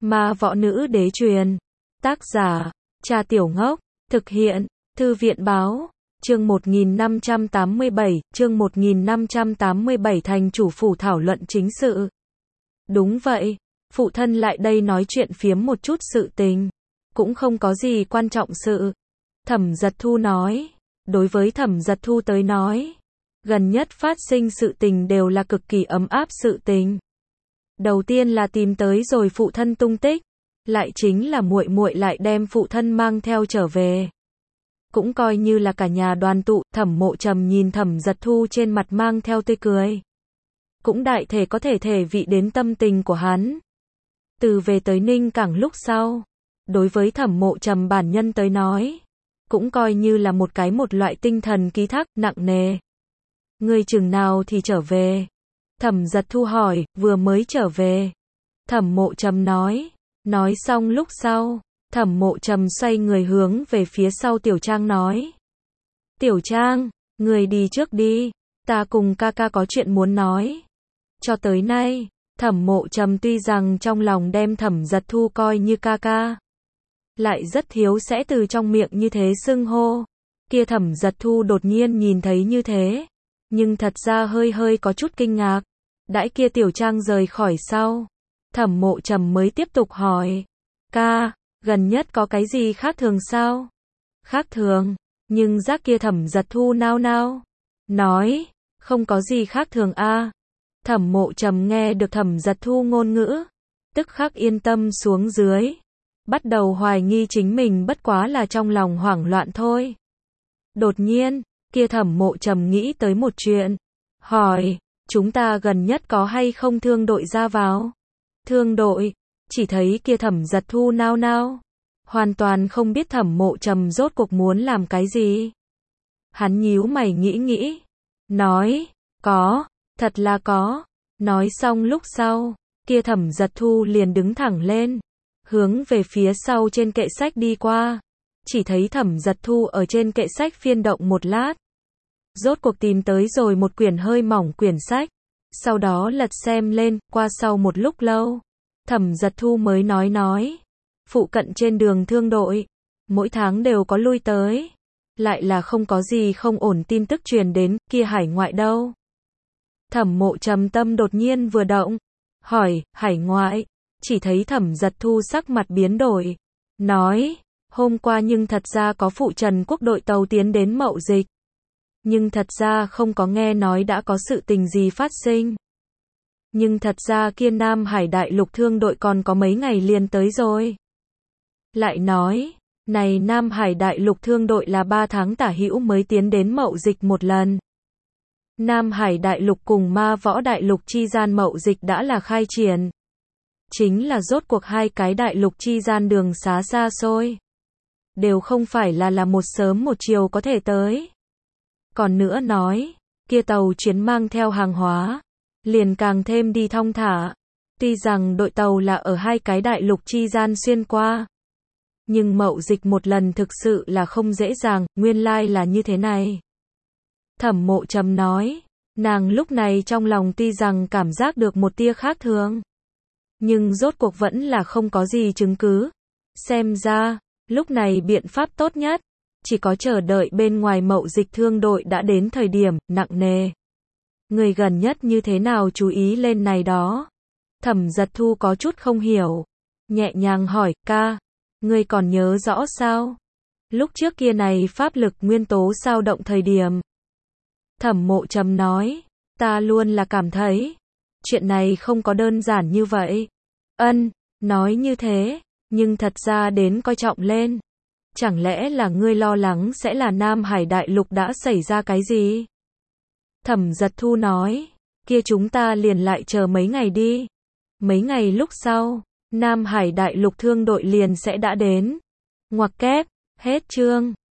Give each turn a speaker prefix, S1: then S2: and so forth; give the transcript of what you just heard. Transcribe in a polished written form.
S1: Ma võ nữ đế truyền. Tác giả, Cha Tiểu Ngốc. Thực hiện, Thư viện báo. Chương 1587, chương 1587 thành chủ phủ thảo luận chính sự. Đúng vậy, phụ thân lại đây nói chuyện phiếm một chút sự tình. Cũng không có gì quan trọng sự. Thẩm Giật Thu nói. Đối với Thẩm Giật Thu tới nói, gần nhất phát sinh sự tình đều là cực kỳ ấm áp sự tình. Đầu tiên là tìm tới rồi phụ thân tung tích, lại chính là muội muội lại đem phụ thân mang theo trở về. Cũng coi như là cả nhà đoàn tụ. Thẩm Mộ Trầm nhìn Thẩm Giật Thu trên mặt mang theo tươi cười, cũng đại thể có thể vị đến tâm tình của hắn. Từ về tới Ninh Cảng lúc sau, đối với Thẩm Mộ Trầm bản nhân tới nói, cũng coi như là một loại tinh thần ký thác nặng nề. Ngươi chừng nào thì trở về? Thẩm Giật Thu hỏi. Vừa mới trở về. Thẩm Mộ Trầm nói. Nói xong lúc sau, Thẩm Mộ Trầm xoay người hướng về phía sau Tiểu Trang nói. Tiểu Trang, người đi trước đi, ta cùng ca ca có chuyện muốn nói. Cho tới nay, Thẩm Mộ Trầm tuy rằng trong lòng đem Thẩm Giật Thu coi như ca ca, lại rất thiếu sẽ từ trong miệng như thế xưng hô. Kia Thẩm Giật Thu đột nhiên nhìn thấy như thế, nhưng thật ra hơi có chút kinh ngạc. Đãi kia Tiểu Trang rời khỏi sau, Thẩm Mộ Trầm mới tiếp tục hỏi. Ca, gần nhất có cái gì khác thường sao? Khác thường, nhưng giác kia Thẩm Giật Thu nao nao, nói, không có gì khác thường a. Thẩm Mộ Trầm nghe được Thẩm Giật Thu ngôn ngữ, tức khắc yên tâm xuống dưới, bắt đầu hoài nghi chính mình bất quá là trong lòng hoảng loạn thôi. Đột nhiên, kia Thẩm Mộ Trầm nghĩ tới một chuyện, hỏi, chúng ta gần nhất có hay không thương đội ra vào? Thương đội? Chỉ thấy kia Thẩm Giật Thu nao nao, hoàn toàn không biết Thẩm Mộ Trầm rốt cuộc muốn làm cái gì. Hắn nhíu mày nghĩ, nói, có, thật là có. Nói xong lúc sau, kia Thẩm Giật Thu liền đứng thẳng lên, hướng về phía sau trên kệ sách đi qua. Chỉ thấy Thẩm Giật Thu ở trên kệ sách phiên động một lát, rốt cuộc tìm tới rồi một quyển hơi mỏng quyển sách, sau đó lật xem lên. Qua sau một lúc lâu, Thẩm Giật Thu mới nói, phụ cận trên đường thương đội, mỗi tháng đều có lui tới, lại là không có gì không ổn tin tức truyền đến. Kia hải ngoại đâu? Thẩm Mộ Trầm tâm đột nhiên vừa động, hỏi, hải ngoại? Chỉ thấy Thẩm Giật Thu sắc mặt biến đổi, nói, hôm qua nhưng thật ra có phụ Trần Quốc đội tàu tiến đến Mậu Dịch, nhưng thật ra không có nghe nói đã có sự tình gì phát sinh. Nhưng thật ra kia Nam Hải Đại Lục thương đội còn có mấy ngày liền tới rồi. Lại nói, này Nam Hải Đại Lục thương đội là 3 tháng tả hữu mới tiến đến Mậu Dịch một lần. Nam Hải Đại Lục cùng Ma Võ Đại Lục chi gian Mậu Dịch đã là khai triển. Chính là rốt cuộc hai cái đại lục chi gian đường xá xa xôi, đều không phải là một sớm một chiều có thể tới. Còn nữa nói, kia tàu chuyến mang theo hàng hóa, liền càng thêm đi thong thả. Tuy rằng đội tàu là ở hai cái đại lục chi gian xuyên qua, nhưng Mậu Dịch một lần thực sự là không dễ dàng. Nguyên lai là như thế này. Thẩm Mộ Trầm nói, nàng lúc này trong lòng tuy rằng cảm giác được một tia khác thường, nhưng rốt cuộc vẫn là không có gì chứng cứ. Xem ra, lúc này biện pháp tốt nhất, chỉ có chờ đợi bên ngoài Mậu Dịch thương đội đã đến thời điểm nặng nề. Người gần nhất như thế nào chú ý lên này đó? Thẩm Giật Thu có chút không hiểu, nhẹ nhàng hỏi, ca, ngươi còn nhớ rõ sao? Lúc trước kia này pháp lực nguyên tố dao động thời điểm. Thẩm Mộ Trầm nói, ta luôn là cảm thấy, chuyện này không có đơn giản như vậy. Nói như thế, nhưng thật ra đến coi trọng lên. Chẳng lẽ là ngươi lo lắng sẽ là Nam Hải Đại Lục đã xảy ra cái gì? Thẩm Giật Thu nói, kia chúng ta liền lại chờ mấy ngày đi. Mấy ngày lúc sau, Nam Hải Đại Lục thương đội liền sẽ đã đến. Ngoặc kép, hết chương.